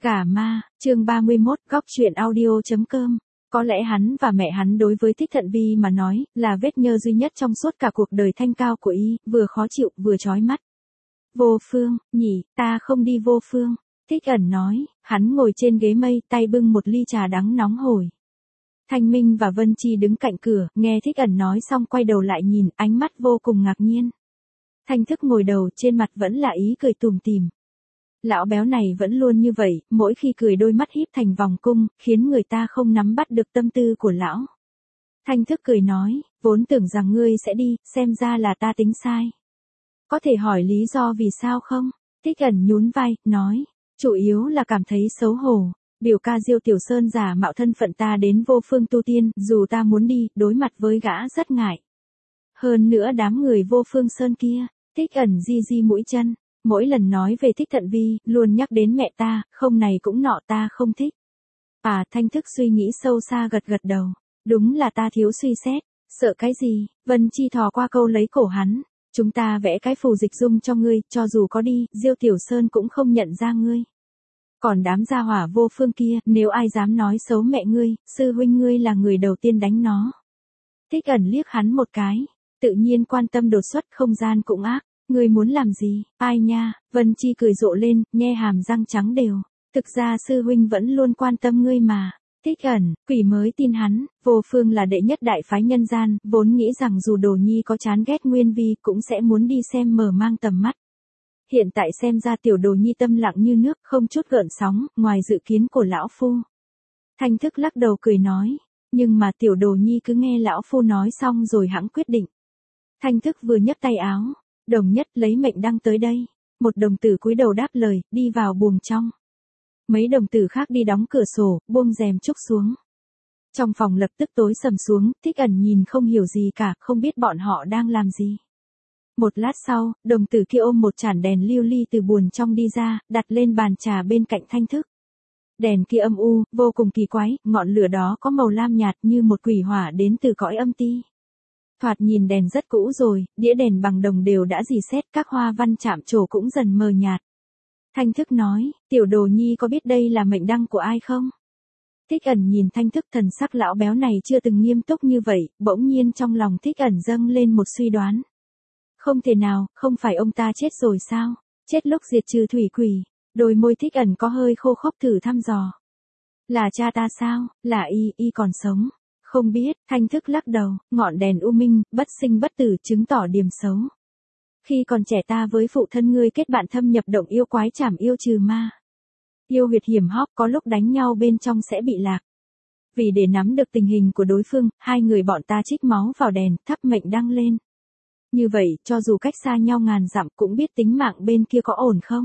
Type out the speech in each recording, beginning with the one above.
Gả ma, chương 31, góc truyện audio.com. Có lẽ hắn và mẹ hắn đối với Thích Thận Vi mà nói, là vết nhơ duy nhất trong suốt cả cuộc đời thanh cao của y, vừa khó chịu, vừa chói mắt. Vô Phương, nhỉ, ta không đi Vô Phương. Thích Ẩn nói, hắn ngồi trên ghế mây, tay bưng một ly trà đắng nóng hổi. Thanh Minh và Vân Chi đứng cạnh cửa, nghe Thích Ẩn nói xong quay đầu lại nhìn, ánh mắt vô cùng ngạc nhiên. Thanh Thức ngồi đầu, trên mặt vẫn là ý cười tủm tỉm. Lão béo này vẫn luôn như vậy, mỗi khi cười đôi mắt híp thành vòng cung, khiến người ta không nắm bắt được tâm tư của lão. Thanh Thức cười nói, vốn tưởng rằng ngươi sẽ đi, xem ra là ta tính sai. Có thể hỏi lý do vì sao không? Thích Ẩn nhún vai, nói, chủ yếu là cảm thấy xấu hổ. Biểu ca Diêu Tiểu Sơn giả mạo thân phận ta đến Vô Phương tu tiên, dù ta muốn đi, đối mặt với gã rất ngại. Hơn nữa đám người Vô Phương Sơn kia, Thích Ẩn di mũi chân. Mỗi lần nói về Thích Thận Vi, luôn nhắc đến mẹ ta, không này cũng nọ ta không thích. Thanh Thức suy nghĩ sâu xa gật đầu. Đúng là ta thiếu suy xét, sợ cái gì? Vân Chi thò qua câu lấy cổ hắn. Chúng ta vẽ cái phù dịch dung cho ngươi, cho dù có đi, Diêu Tiểu Sơn cũng không nhận ra ngươi. Còn đám gia hỏa Vô Phương kia, nếu ai dám nói xấu mẹ ngươi, sư huynh ngươi là người đầu tiên đánh nó. Thích Ẩn liếc hắn một cái, tự nhiên quan tâm đột xuất không gian cũng ác. Ngươi muốn làm gì? Ai nha? Vân Chi cười rộ lên, nhe hàm răng trắng đều. Thực ra sư huynh vẫn luôn quan tâm ngươi mà. Thích Ẩn, quỷ mới tin hắn, Vô Phương là đệ nhất đại phái nhân gian, vốn nghĩ rằng dù Đồ Nhi có chán ghét Nguyên Vi cũng sẽ muốn đi xem mở mang tầm mắt. Hiện tại xem ra tiểu Đồ Nhi tâm lặng như nước, không chút gợn sóng, ngoài dự kiến của lão phu. Thanh Thức lắc đầu cười nói, nhưng mà tiểu Đồ Nhi cứ nghe lão phu nói xong rồi hẵng quyết định. Thanh Thức vừa nhấc tay áo. Đồng Nhất lấy mệnh đăng tới đây. Một đồng tử cúi đầu đáp lời, đi vào buồng trong. Mấy đồng tử khác đi đóng cửa sổ, buông rèm trúc xuống. Trong phòng lập tức tối sầm xuống, Thích Ẩn nhìn không hiểu gì cả, không biết bọn họ đang làm gì. Một lát sau, đồng tử kia ôm một chản đèn lưu ly từ buồng trong đi ra, đặt lên bàn trà bên cạnh Thanh Thức. Đèn kia âm u, vô cùng kỳ quái, ngọn lửa đó có màu lam nhạt như một quỷ hỏa đến từ cõi âm ti. Thoạt nhìn đèn rất cũ rồi, đĩa đèn bằng đồng đều đã rỉ sét, các hoa văn chạm trổ cũng dần mờ nhạt. Thanh Thức nói, tiểu Đồ Nhi có biết đây là mệnh đăng của ai không? Thích Ẩn nhìn Thanh Thức, thần sắc lão béo này chưa từng nghiêm túc như vậy, bỗng nhiên trong lòng Thích Ẩn dâng lên một suy đoán. Không thể nào, không phải ông ta chết rồi sao? Chết lúc diệt trừ thủy quỷ. Đôi môi Thích Ẩn có hơi khô khốc thử thăm dò. Là cha ta sao? Là y còn sống. Không biết, Thanh Thức lắc đầu, ngọn đèn u minh, bất sinh bất tử chứng tỏ điểm xấu. Khi còn trẻ ta với phụ thân ngươi kết bạn thâm nhập động yêu quái trảm yêu trừ ma. Yêu huyệt hiểm hóc, có lúc đánh nhau bên trong sẽ bị lạc. Vì để nắm được tình hình của đối phương, hai người bọn ta trích máu vào đèn, thắp mệnh đăng lên. Như vậy, cho dù cách xa nhau ngàn dặm cũng biết tính mạng bên kia có ổn không.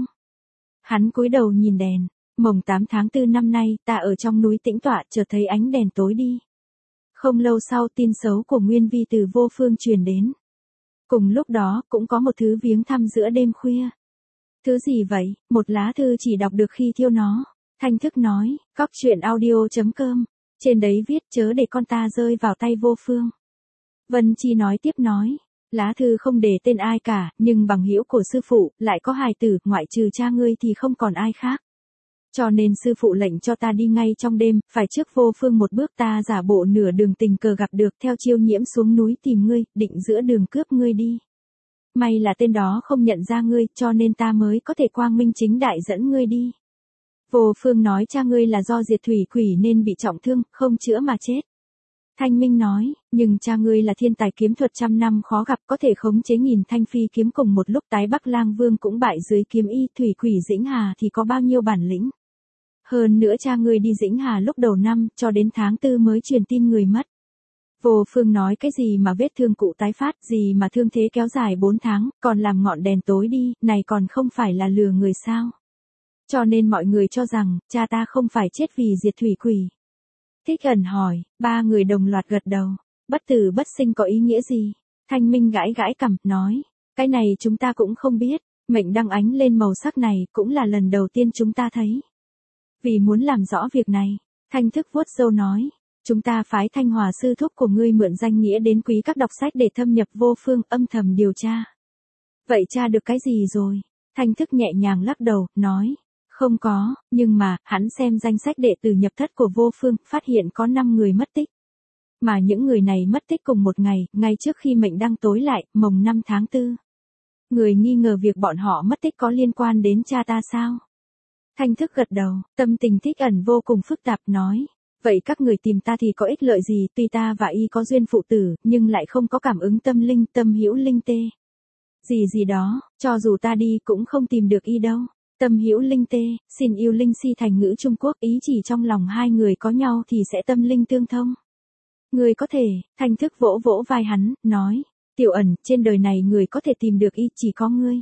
Hắn cúi đầu nhìn đèn, mồng 8 tháng 4 năm nay, ta ở trong núi tĩnh tọa, chợt thấy ánh đèn tối đi. Không lâu sau tin xấu của Nguyên Vi từ Vô Phương truyền đến. Cùng lúc đó, cũng có một thứ viếng thăm giữa đêm khuya. Thứ gì vậy? Một lá thư chỉ đọc được khi thiêu nó. Thanh Thức nói, góc truyện audio.com. Trên đấy viết chớ để con ta rơi vào tay Vô Phương. Vân Chi nói tiếp nói, lá thư không để tên ai cả, nhưng bằng hữu của sư phụ, lại có hài tử, ngoại trừ cha ngươi thì không còn ai khác. Cho nên sư phụ lệnh cho ta đi ngay trong đêm, phải trước Vô Phương một bước, ta giả bộ nửa đường tình cờ gặp được, theo chiêu nhiễm xuống núi tìm ngươi, định giữa đường cướp ngươi đi. May là tên đó không nhận ra ngươi, cho nên ta mới có thể quang minh chính đại dẫn ngươi đi. Vô Phương nói cha ngươi là do diệt thủy quỷ nên bị trọng thương, không chữa mà chết. Thanh Minh nói, nhưng cha ngươi là thiên tài kiếm thuật trăm năm khó gặp, có thể khống chế nghìn thanh phi kiếm cùng một lúc, tái Bắc Lang Vương cũng bại dưới kiếm y, thủy quỷ Dĩnh Hà thì có bao nhiêu bản lĩnh. Hơn nữa cha ngươi đi Dĩnh Hà lúc đầu năm, cho đến tháng 4 mới truyền tin người mất. Vô Phương nói cái gì mà vết thương cụ tái phát, gì mà thương thế kéo dài 4 tháng, còn làm ngọn đèn tối đi, này còn không phải là lừa người sao. Cho nên mọi người cho rằng, cha ta không phải chết vì diệt thủy quỷ. Thích Ẩn hỏi, ba người đồng loạt gật đầu. Bất tử bất sinh có ý nghĩa gì? Thanh Minh gãi gãi cằm, nói, cái này chúng ta cũng không biết, mệnh đăng ánh lên màu sắc này cũng là lần đầu tiên chúng ta thấy. Vì muốn làm rõ việc này, Thanh Thức vuốt râu nói, chúng ta phái Thanh Hòa sư thúc của ngươi mượn danh nghĩa đến quý các đọc sách để thâm nhập Vô Phương, âm thầm điều tra. Vậy tra được cái gì rồi? Thanh Thức nhẹ nhàng lắc đầu, nói, Không có, nhưng mà, hắn xem danh sách đệ tử nhập thất của Vô Phương, phát hiện có 5 người mất tích. Mà những người này mất tích cùng một ngày, ngay trước khi mệnh đăng tối lại, mồng 5 tháng 4. Người nghi ngờ việc bọn họ mất tích có liên quan đến cha ta sao? Thanh Thức gật đầu, tâm tình Thích Ẩn vô cùng phức tạp nói. Vậy các người tìm ta thì có ích lợi gì, tuy ta và y có duyên phụ tử, nhưng lại không có cảm ứng tâm linh, tâm hữu linh tê. Gì đó, cho dù ta đi cũng không tìm được y đâu. Tâm hữu linh tê, xin yêu linh si thành ngữ Trung Quốc, ý chỉ trong lòng hai người có nhau thì sẽ tâm linh tương thông. Người có thể, Thanh Thức vỗ vỗ vai hắn, nói, Tiểu Ẩn, trên đời này người có thể tìm được y chỉ có ngươi.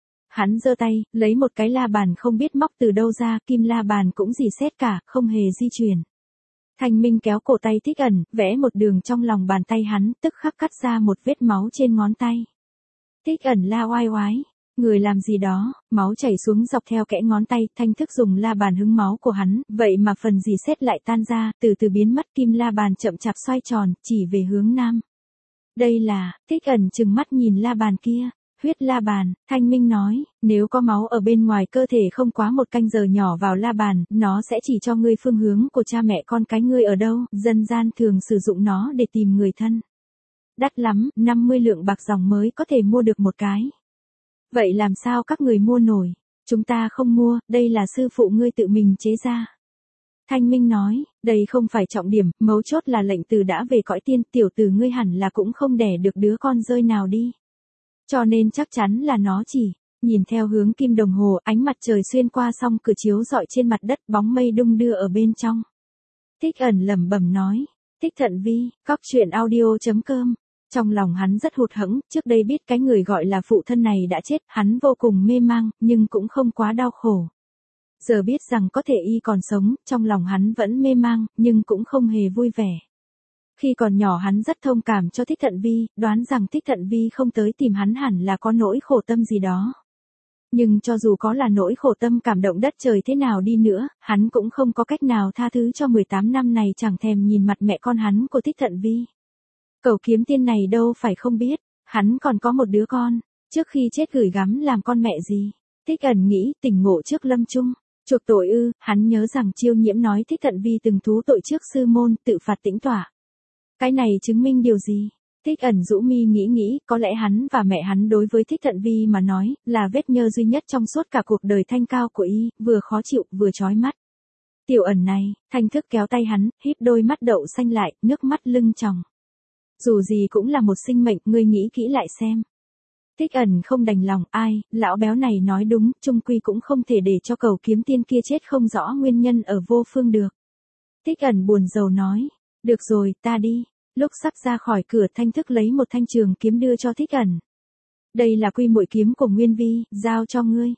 Hắn giơ tay, lấy một cái la bàn không biết móc từ đâu ra, kim la bàn cũng rỉ sét cả, không hề di chuyển. Thanh Minh kéo cổ tay Thích Ẩn, vẽ một đường trong lòng bàn tay hắn, tức khắc cắt ra một vết máu trên ngón tay. Thích Ẩn la oai oái, người làm gì đó, máu chảy xuống dọc theo kẽ ngón tay, Thanh Thức dùng la bàn hứng máu của hắn, vậy mà phần rỉ sét lại tan ra, từ từ biến mất, kim la bàn chậm chạp xoay tròn, chỉ về hướng nam. Đây là, Thích Ẩn trừng mắt nhìn la bàn kia. Huyết la bàn, Thanh Minh nói, nếu có máu ở bên ngoài cơ thể không quá 1 canh giờ nhỏ vào la bàn, nó sẽ chỉ cho ngươi phương hướng của cha mẹ con cái ngươi ở đâu, dân gian thường sử dụng nó để tìm người thân. Đắt lắm, 50 lượng bạc dòng mới có thể mua được một cái. Vậy làm sao các người mua nổi? Chúng ta không mua, đây là sư phụ ngươi tự mình chế ra. Thanh Minh nói, đây không phải trọng điểm, mấu chốt là lệnh từ đã về cõi tiên, tiểu tử ngươi hẳn là cũng không đẻ được đứa con rơi nào đi. Cho nên chắc chắn là nó chỉ, nhìn theo hướng kim đồng hồ, ánh mặt trời xuyên qua song cửa chiếu rọi trên mặt đất, bóng mây đung đưa ở bên trong. Thích Ẩn lẩm bẩm nói, Thích Thận Vi, cóc truyện audio.com. Trong lòng hắn rất hụt hẫng, trước đây biết cái người gọi là phụ thân này đã chết, hắn vô cùng mê mang, nhưng cũng không quá đau khổ. Giờ biết rằng có thể y còn sống, trong lòng hắn vẫn mê mang, nhưng cũng không hề vui vẻ. Khi còn nhỏ hắn rất thông cảm cho Thích Thận Vi, đoán rằng Thích Thận Vi không tới tìm hắn hẳn là có nỗi khổ tâm gì đó. Nhưng cho dù có là nỗi khổ tâm cảm động đất trời thế nào đi nữa, hắn cũng không có cách nào tha thứ cho 18 năm này chẳng thèm nhìn mặt mẹ con hắn của Thích Thận Vi. Cẩu kiếm tiên này đâu phải không biết, hắn còn có một đứa con, trước khi chết gửi gắm làm con mẹ gì. Thích Ẩn nghĩ, tỉnh ngộ trước lâm chung. Chuộc tội ư, hắn nhớ rằng Chiêu Nhiễm nói Thích Thận Vi từng thú tội trước sư môn, tự phạt tĩnh tỏa. Cái này chứng minh điều gì? Thích Ẩn rũ mi nghĩ, có lẽ hắn và mẹ hắn đối với Thích Thận Vi mà nói, là vết nhơ duy nhất trong suốt cả cuộc đời thanh cao của y, vừa khó chịu, vừa chói mắt. Tiểu Ẩn này, Thanh Thức kéo tay hắn, híp đôi mắt đậu xanh lại, nước mắt lưng tròng. Dù gì cũng là một sinh mệnh, ngươi nghĩ kỹ lại xem. Thích Ẩn không đành lòng, ai, lão béo này nói đúng, chung quy cũng không thể để cho cẩu kiếm tiên kia chết không rõ nguyên nhân ở Vô Phương được. Thích Ẩn buồn rầu nói, được rồi, ta đi. Lúc sắp ra khỏi cửa, Thanh Thức lấy một thanh trường kiếm đưa cho Thích Ẩn. Đây là Quy Muội kiếm của Nguyên Vi, giao cho ngươi.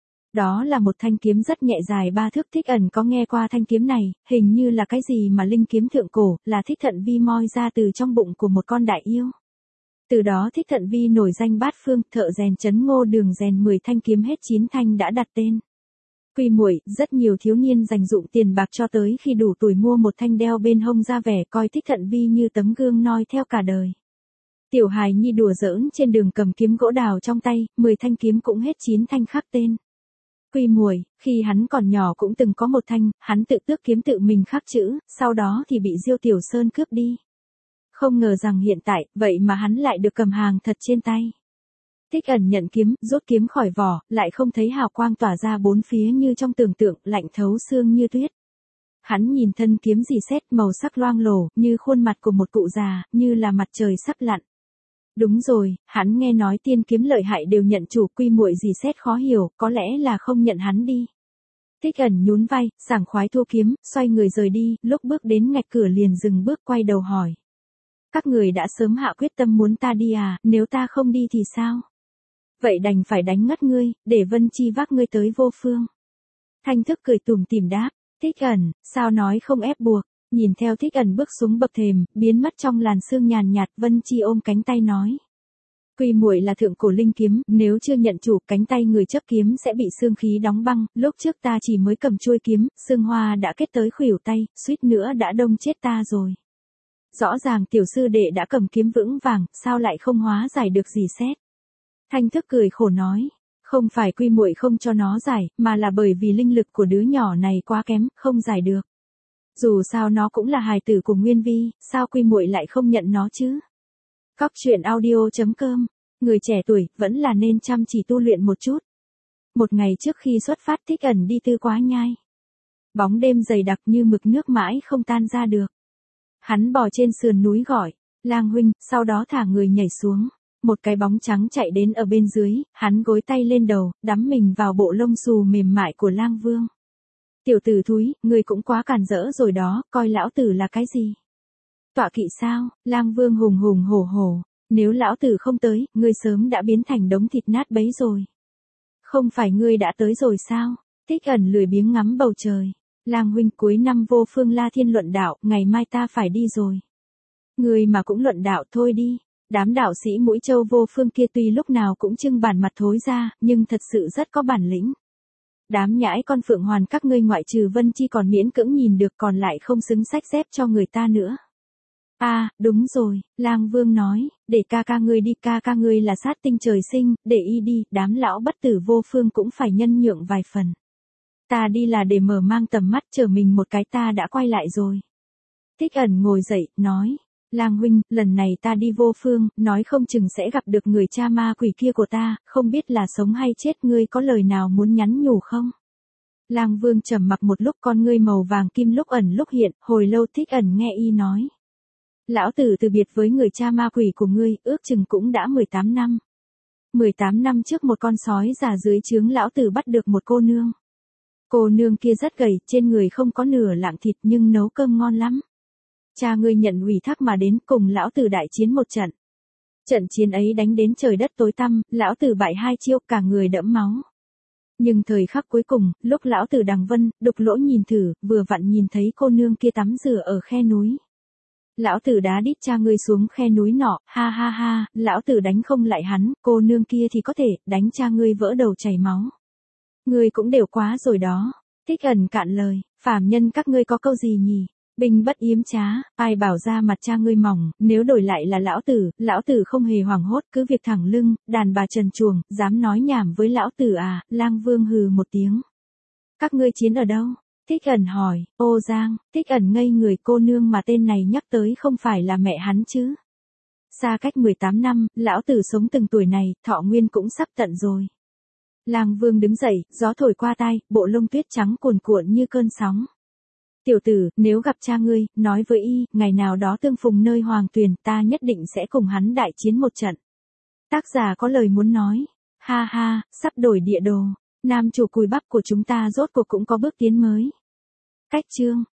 Đó là một thanh kiếm rất nhẹ dài 3 thước. Thích Ẩn có nghe qua thanh kiếm này, hình như là cái gì mà linh kiếm thượng cổ, là Thích Thận Vi moi ra từ trong bụng của một con đại yêu. Từ đó Thích Thận Vi nổi danh bát phương, thợ rèn Trấn Ngô Đường rèn 10 thanh kiếm hết 9 thanh đã đặt tên. Quy Muội, rất nhiều thiếu niên dành dụm tiền bạc cho tới khi đủ tuổi mua một thanh đeo bên hông ra vẻ, coi Thích Thận Vi như tấm gương noi theo cả đời. Tiểu hài nhi đùa giỡn trên đường cầm kiếm gỗ đào trong tay, 10 thanh kiếm cũng hết 9 thanh khắc tên. Quy Muội, khi hắn còn nhỏ cũng từng có một thanh, hắn tự tước kiếm tự mình khắc chữ, sau đó thì bị Diêu Tiểu Sơn cướp đi. Không ngờ rằng hiện tại, vậy mà hắn lại được cầm hàng thật trên tay. Thích Ẩn nhận kiếm, rút kiếm khỏi vỏ, lại không thấy hào quang tỏa ra bốn phía như trong tưởng tượng, lạnh thấu xương như tuyết. Hắn nhìn thân kiếm rỉ sét màu sắc loang lổ, như khuôn mặt của một cụ già, như là mặt trời sắp lặn. Đúng rồi, hắn nghe nói tiên kiếm lợi hại đều nhận chủ. Quy Muội rỉ sét khó hiểu, có lẽ là không nhận hắn đi. Thích Ẩn nhún vai, sảng khoái thu kiếm, xoay người rời đi, lúc bước đến ngạch cửa liền dừng bước quay đầu hỏi. Các người đã sớm hạ quyết tâm muốn ta đi à, nếu ta không đi thì sao? Vậy đành phải đánh ngất ngươi, để Vân Chi vác ngươi tới Vô Phương. Thanh Thức cười tủm tỉm đáp, Thích Ẩn, sao nói không ép buộc, nhìn theo Thích Ẩn bước xuống bậc thềm, biến mất trong làn sương nhàn nhạt, Vân Chi ôm cánh tay nói. Quy Muội là thượng cổ linh kiếm, nếu chưa nhận chủ, cánh tay người chấp kiếm sẽ bị xương khí đóng băng, lúc trước ta chỉ mới cầm chuôi kiếm, xương hoa đã kết tới khuỷu tay, suýt nữa đã đông chết ta rồi. Rõ ràng tiểu sư đệ đã cầm kiếm vững vàng, sao lại không hóa giải được gì xét. Thanh Thức cười khổ nói, Không phải Quy muội không cho nó giải, mà là bởi vì linh lực của đứa nhỏ này quá kém, không giải được. Dù sao nó cũng là hài tử của Nguyên Vi, sao Quy muội lại không nhận nó chứ? Cóc truyện audio.com. Người trẻ tuổi vẫn là nên chăm chỉ tu luyện một chút. Một ngày trước khi xuất phát Thích Ẩn đi Tư Quá Nhai. Bóng đêm dày đặc như mực nước mãi không tan ra được. Hắn bò trên sườn núi gọi, Lang huynh, sau đó thả người nhảy xuống. Một cái bóng trắng chạy đến ở bên dưới, hắn gối tay lên đầu, đắm mình vào bộ lông xù mềm mại của Lang Vương. Tiểu tử thúi, ngươi cũng quá càn rỡ rồi đó, coi lão tử là cái gì? Tọa kỵ sao? Lang Vương hùng hùng hổ hổ, nếu lão tử không tới, ngươi sớm đã biến thành đống thịt nát bấy rồi. Không phải ngươi đã tới rồi sao? Thích Ẩn lười biếng ngắm bầu trời. Lang huynh, cuối năm vô phương La Thiên luận đạo, ngày mai ta phải đi rồi. Ngươi mà cũng luận đạo thôi đi. Đám đạo sĩ Mũi Châu vô phương kia tuy lúc nào cũng trưng bản mặt thối ra, nhưng thật sự rất có bản lĩnh. Đám nhãi con Phượng Hoàn các ngươi ngoại trừ Vân Chi còn miễn cưỡng nhìn được, còn lại không xứng xách xếp cho người ta nữa. Đúng rồi, Lang Vương nói, để ca ca ngươi đi, ca ca ngươi là sát tinh trời sinh, để y đi, đám lão bất tử vô phương cũng phải nhân nhượng vài phần. Ta đi là để mở mang tầm mắt, chờ mình một cái ta đã quay lại rồi. Thích Ẩn ngồi dậy, nói, Lang huynh, lần này ta đi vô phương, nói không chừng sẽ gặp được người cha ma quỷ kia của ta, không biết là sống hay chết, ngươi có lời nào muốn nhắn nhủ không? Lang Vương trầm mặc một lúc, con ngươi màu vàng kim lúc ẩn lúc hiện, hồi lâu Thích Ẩn nghe y nói. Lão tử từ biệt với người cha ma quỷ của ngươi, ước chừng cũng đã 18 năm. 18 năm trước một con sói già dưới trướng lão tử bắt được một cô nương. Cô nương kia rất gầy, trên người không có nửa lạng thịt nhưng nấu cơm ngon lắm. Cha ngươi nhận ủy thác mà đến cùng lão tử đại chiến một trận. Trận chiến ấy đánh đến trời đất tối tăm, lão tử bại 2 chiêu, cả người đẫm máu. Nhưng thời khắc cuối cùng, lúc lão tử đằng vân, đục lỗ nhìn thử, vừa vặn nhìn thấy cô nương kia tắm rửa ở khe núi. Lão tử đá đít cha ngươi xuống khe núi nọ, ha ha ha, lão tử đánh không lại hắn, cô nương kia thì có thể, đánh cha ngươi vỡ đầu chảy máu. Ngươi cũng đều quá rồi đó. Thích Ẩn cạn lời, phàm nhân các ngươi có câu gì nhỉ? Binh bất yếm trá, ai bảo ra mặt cha ngươi mỏng, nếu đổi lại là lão tử không hề hoảng hốt, cứ việc thẳng lưng, đàn bà trần truồng, dám nói nhảm với lão tử à? Lang Vương hừ một tiếng. Các ngươi chiến ở đâu? Thích Ẩn hỏi, Ô Giang. Thích Ẩn ngây người, cô nương mà tên này nhắc tới không phải là mẹ hắn chứ? Xa cách 18 năm, lão tử sống từng tuổi này, thọ nguyên cũng sắp tận rồi. Lang Vương đứng dậy, gió thổi qua tai, bộ lông tuyết trắng cuồn cuộn như cơn sóng. Tiểu tử, nếu gặp cha ngươi, nói với y, ngày nào đó tương phùng nơi Hoàng Tuyền, ta nhất định sẽ cùng hắn đại chiến một trận. Tác giả có lời muốn nói. Ha ha, sắp đổi địa đồ. Nam chủ cùi bắp của chúng ta rốt cuộc cũng có bước tiến mới. Cách chương.